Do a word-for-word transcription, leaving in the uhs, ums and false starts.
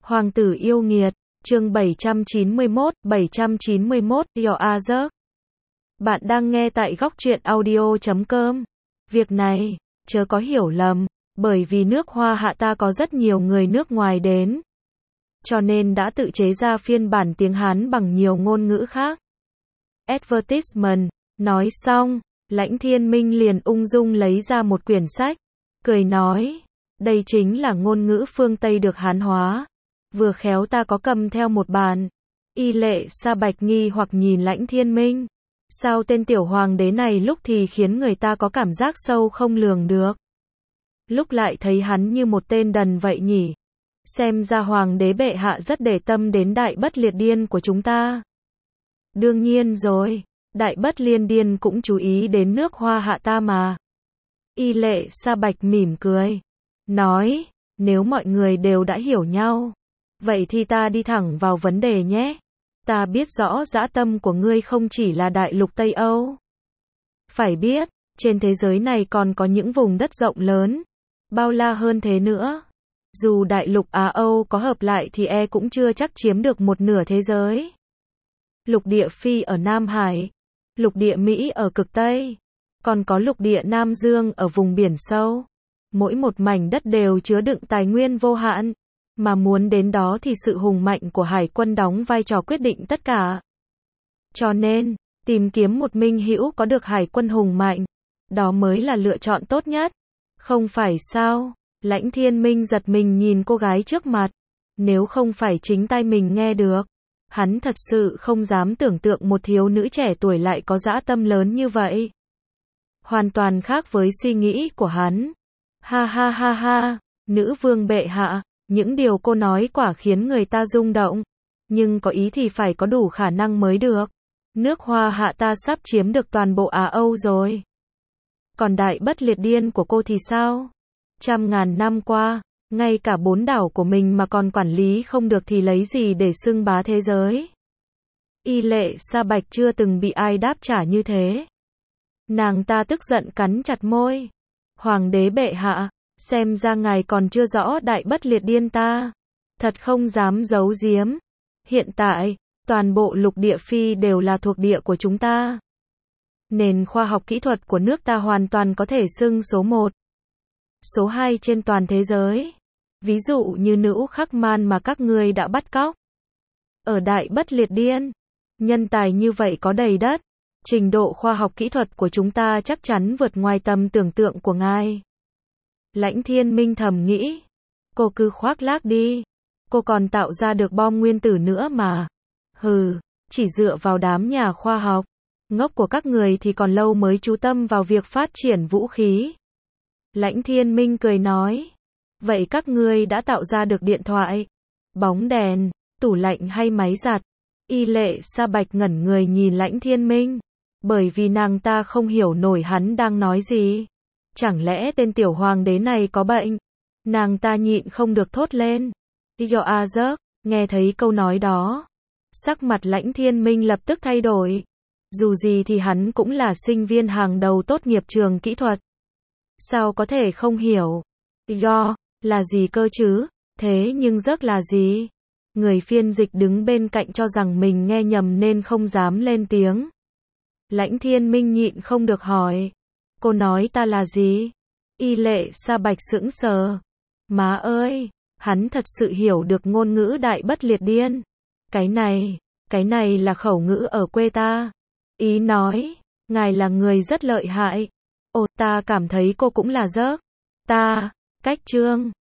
Hoàng tử yêu nghiệt, chương bảy trăm chín mươi mốt, bảy trăm chín mươi mốt, Your Azure. Bạn đang nghe tại góc truyện audio chấm com. Việc này, chớ có hiểu lầm, bởi vì nước Hoa Hạ ta có rất nhiều người nước ngoài đến. Cho nên đã tự chế ra phiên bản tiếng Hán bằng nhiều ngôn ngữ khác. Advertisement, nói xong, Lãnh Thiên Minh liền ung dung lấy ra một quyển sách, cười nói, đây chính là ngôn ngữ phương Tây được Hán hóa. Vừa khéo ta có cầm theo một bản. Y Lệ Sa Bạch nghi hoặc nhìn Lãnh Thiên Minh. Sao tên tiểu hoàng đế này lúc thì khiến người ta có cảm giác sâu không lường được. Lúc lại thấy hắn như một tên đần vậy nhỉ. Xem ra hoàng đế bệ hạ rất để tâm đến Đại Bất Liệt Điên của chúng ta. Đương nhiên rồi, Đại Bất Liên Điên cũng chú ý đến nước Hoa Hạ ta mà. Y Lệ Sa Bạch mỉm cười. Nói, nếu mọi người đều đã hiểu nhau. Vậy thì ta đi thẳng vào vấn đề nhé. Ta biết rõ dã tâm của ngươi không chỉ là đại lục Tây Âu. Phải biết, trên thế giới này còn có những vùng đất rộng lớn, bao la hơn thế nữa. Dù đại lục Á Âu có hợp lại thì e cũng chưa chắc chiếm được một nửa thế giới. Lục địa Phi ở Nam Hải, lục địa Mỹ ở cực Tây, còn có lục địa Nam Dương ở vùng biển sâu. Mỗi một mảnh đất đều chứa đựng tài nguyên vô hạn. Mà muốn đến đó thì sự hùng mạnh của hải quân đóng vai trò quyết định tất cả. Cho nên, tìm kiếm một minh hữu có được hải quân hùng mạnh, đó mới là lựa chọn tốt nhất. Không phải sao? Lãnh Thiên Minh giật mình nhìn cô gái trước mặt. Nếu không phải chính tai mình nghe được, hắn thật sự không dám tưởng tượng một thiếu nữ trẻ tuổi lại có dã tâm lớn như vậy. Hoàn toàn khác với suy nghĩ của hắn. Ha ha ha ha, nữ vương bệ hạ. Những điều cô nói quả khiến người ta rung động. Nhưng có ý thì phải có đủ khả năng mới được. Nước Hoa Hạ ta sắp chiếm được toàn bộ Á Âu rồi. Còn Đại Bất Liệt Điên của cô thì sao? Trăm ngàn năm qua, ngay cả bốn đảo của mình mà còn quản lý không được thì lấy gì để xưng bá thế giới? Y Lệ Sa Bạch chưa từng bị ai đáp trả như thế. Nàng ta tức giận cắn chặt môi. Hoàng đế bệ hạ, xem ra ngài còn chưa rõ Đại Bất Liệt Điên ta. Thật không dám giấu giếm. Hiện tại, toàn bộ lục địa Phi đều là thuộc địa của chúng ta. Nền khoa học kỹ thuật của nước ta hoàn toàn có thể xưng số một, số hai trên toàn thế giới. Ví dụ như nữ Khắc Man mà các ngươi đã bắt cóc. Ở Đại Bất Liệt Điên, nhân tài như vậy có đầy đất. Trình độ khoa học kỹ thuật của chúng ta chắc chắn vượt ngoài tầm tưởng tượng của ngài. Lãnh Thiên Minh thầm nghĩ, cô cứ khoác lác đi, cô còn tạo ra được bom nguyên tử nữa mà. Hừ, chỉ dựa vào đám nhà khoa học ngốc của các người thì còn lâu mới chú tâm vào việc phát triển vũ khí. Lãnh Thiên Minh cười nói, vậy các ngươi đã tạo ra được điện thoại, bóng đèn, tủ lạnh hay máy giặt? Y Lệ Sa Bạch ngẩn người nhìn Lãnh Thiên Minh, bởi vì nàng ta không hiểu nổi hắn đang nói gì. Chẳng lẽ tên tiểu hoàng đế này có bệnh? Nàng ta nhịn không được thốt lên. Your Azure, nghe thấy câu nói đó, sắc mặt Lãnh Thiên Minh lập tức thay đổi. Dù gì thì hắn cũng là sinh viên hàng đầu tốt nghiệp trường kỹ thuật. Sao có thể không hiểu? Your, là gì cơ chứ? Thế nhưng giấc là gì? Người phiên dịch đứng bên cạnh cho rằng mình nghe nhầm nên không dám lên tiếng. Lãnh Thiên Minh nhịn không được hỏi. Cô nói ta là gì? Y Lệ Sa Bạch sững sờ. Má ơi, hắn thật sự hiểu được ngôn ngữ Đại Bất Liệt Điên. Cái này, cái này là khẩu ngữ ở quê ta. Ý nói, ngài là người rất lợi hại. Ồ, ta cảm thấy cô cũng là rớt. Ta, cách chương.